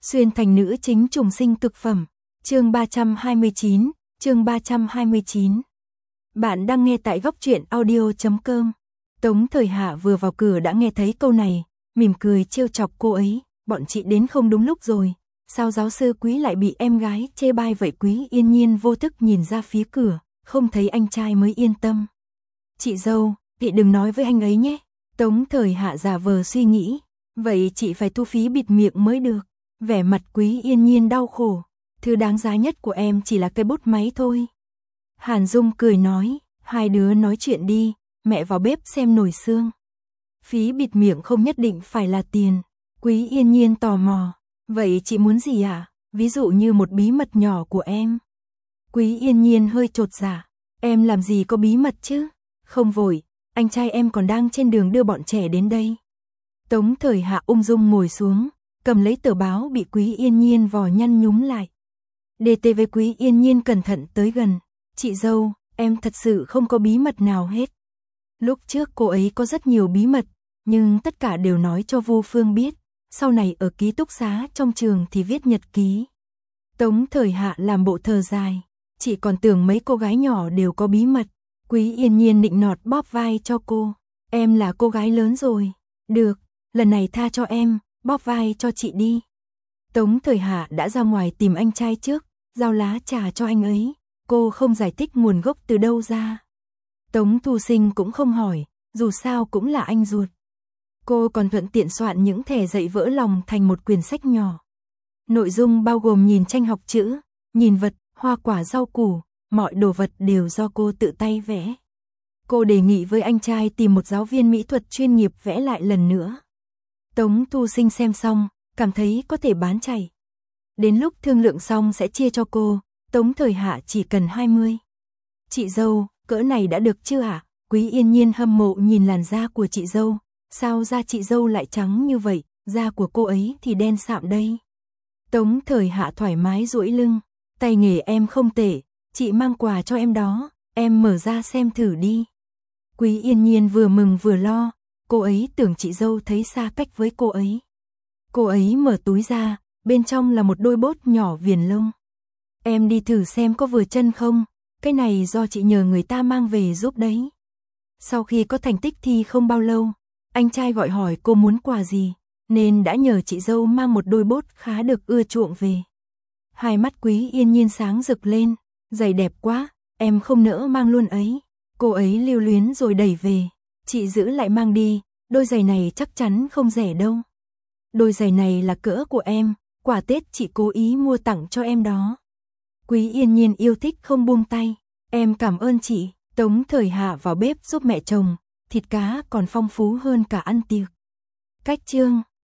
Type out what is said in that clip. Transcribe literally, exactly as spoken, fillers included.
Xuyên thành nữ chính trùng sinh cực phẩm. Chương ba trăm hai mươi chín, chương ba trăm hai mươi chín. Bạn đang nghe tại góc truyện audio chấm com. Tống Thời Hạ vừa vào cửa đã nghe thấy câu này, mỉm cười trêu chọc cô ấy, bọn chị đến không đúng lúc rồi, sao giáo sư Quý lại bị em gái chê bai vậy? Quý Yên Nhiên vô thức nhìn ra phía cửa, không thấy anh trai mới yên tâm. Chị dâu, chị đừng nói với anh ấy nhé. Tống Thời Hạ giả vờ suy nghĩ, vậy chị phải thu phí bịt miệng mới được. Vẻ mặt Quý Yên Nhiên đau khổ, thứ đáng giá nhất của em chỉ là cây bút máy thôi. Hàn Dung cười nói, hai đứa nói chuyện đi, mẹ vào bếp xem nồi xương. Phí bịt miệng không nhất định phải là tiền. Quý Yên Nhiên tò mò, vậy chị muốn gì ạ? À? Ví dụ như một bí mật nhỏ của em. Quý Yên Nhiên hơi chột dạ, em làm gì có bí mật chứ? Không vội, anh trai em còn đang trên đường đưa bọn trẻ đến đây. Tống Thời Hạ ung dung ngồi xuống, cầm lấy tờ báo bị Quý Yên Nhiên vò nhăn nhúm lại. đê tê vê. Quý Yên Nhiên cẩn thận tới gần, chị dâu, em thật sự không có bí mật nào hết. Lúc trước cô ấy có rất nhiều bí mật, nhưng tất cả đều nói cho Vu Phương biết, sau này ở ký túc xá trong trường thì viết nhật ký. Tống Thời Hạ làm bộ thờ dài, chị còn tưởng mấy cô gái nhỏ đều có bí mật. Quý Yên Nhiên nịnh nọt bóp vai cho cô, em là cô gái lớn rồi, được, lần này tha cho em, bóp vai cho chị đi. Tống Thời Hạ đã ra ngoài tìm anh trai trước, giao lá trà cho anh ấy, cô không giải thích nguồn gốc từ đâu ra. Tống Thu Sinh cũng không hỏi, dù sao cũng là anh ruột. Cô còn thuận tiện soạn những thẻ dạy vỡ lòng thành một quyển sách nhỏ. Nội dung bao gồm nhìn tranh học chữ, nhìn vật, hoa quả rau củ, mọi đồ vật đều do cô tự tay vẽ. Cô đề nghị với anh trai tìm một giáo viên mỹ thuật chuyên nghiệp vẽ lại lần nữa. Tống Thu Sinh xem xong, cảm thấy có thể bán chạy. Đến lúc thương lượng xong sẽ chia cho cô, Tống Thời Hạ chỉ cần hai mươi. Chị dâu, cỡ này đã được chưa ạ? À? Quý Yên Nhiên hâm mộ nhìn làn da của chị dâu, sao da chị dâu lại trắng như vậy, da của cô ấy thì đen sạm đây. Tống Thời Hạ thoải mái duỗi lưng, tay nghề em không tệ, chị mang quà cho em đó, em mở ra xem thử đi. Quý Yên Nhiên vừa mừng vừa lo, cô ấy tưởng chị dâu thấy xa cách với cô ấy. Cô ấy mở túi ra, bên trong là một đôi bốt nhỏ viền lông. Em đi thử xem có vừa chân không, cái này do chị nhờ người ta mang về giúp đấy. Sau khi có thành tích thi không bao lâu, anh trai gọi hỏi cô muốn quà gì, nên đã nhờ chị dâu mang một đôi bốt khá được ưa chuộng về. Hai mắt Quý Yên Nhiên sáng rực lên, giày đẹp quá, em không nỡ mang luôn ấy. Cô ấy lưu luyến rồi đẩy về, chị giữ lại mang đi, đôi giày này chắc chắn không rẻ đâu. Đôi giày này là cỡ của em, quà Tết chị cố ý mua tặng cho em đó. Quý Yên Nhiên yêu thích không buông tay, em cảm ơn chị. Tống Thời Hạ vào bếp giúp mẹ chồng, thịt cá còn phong phú hơn cả ăn tiệc. Cách chương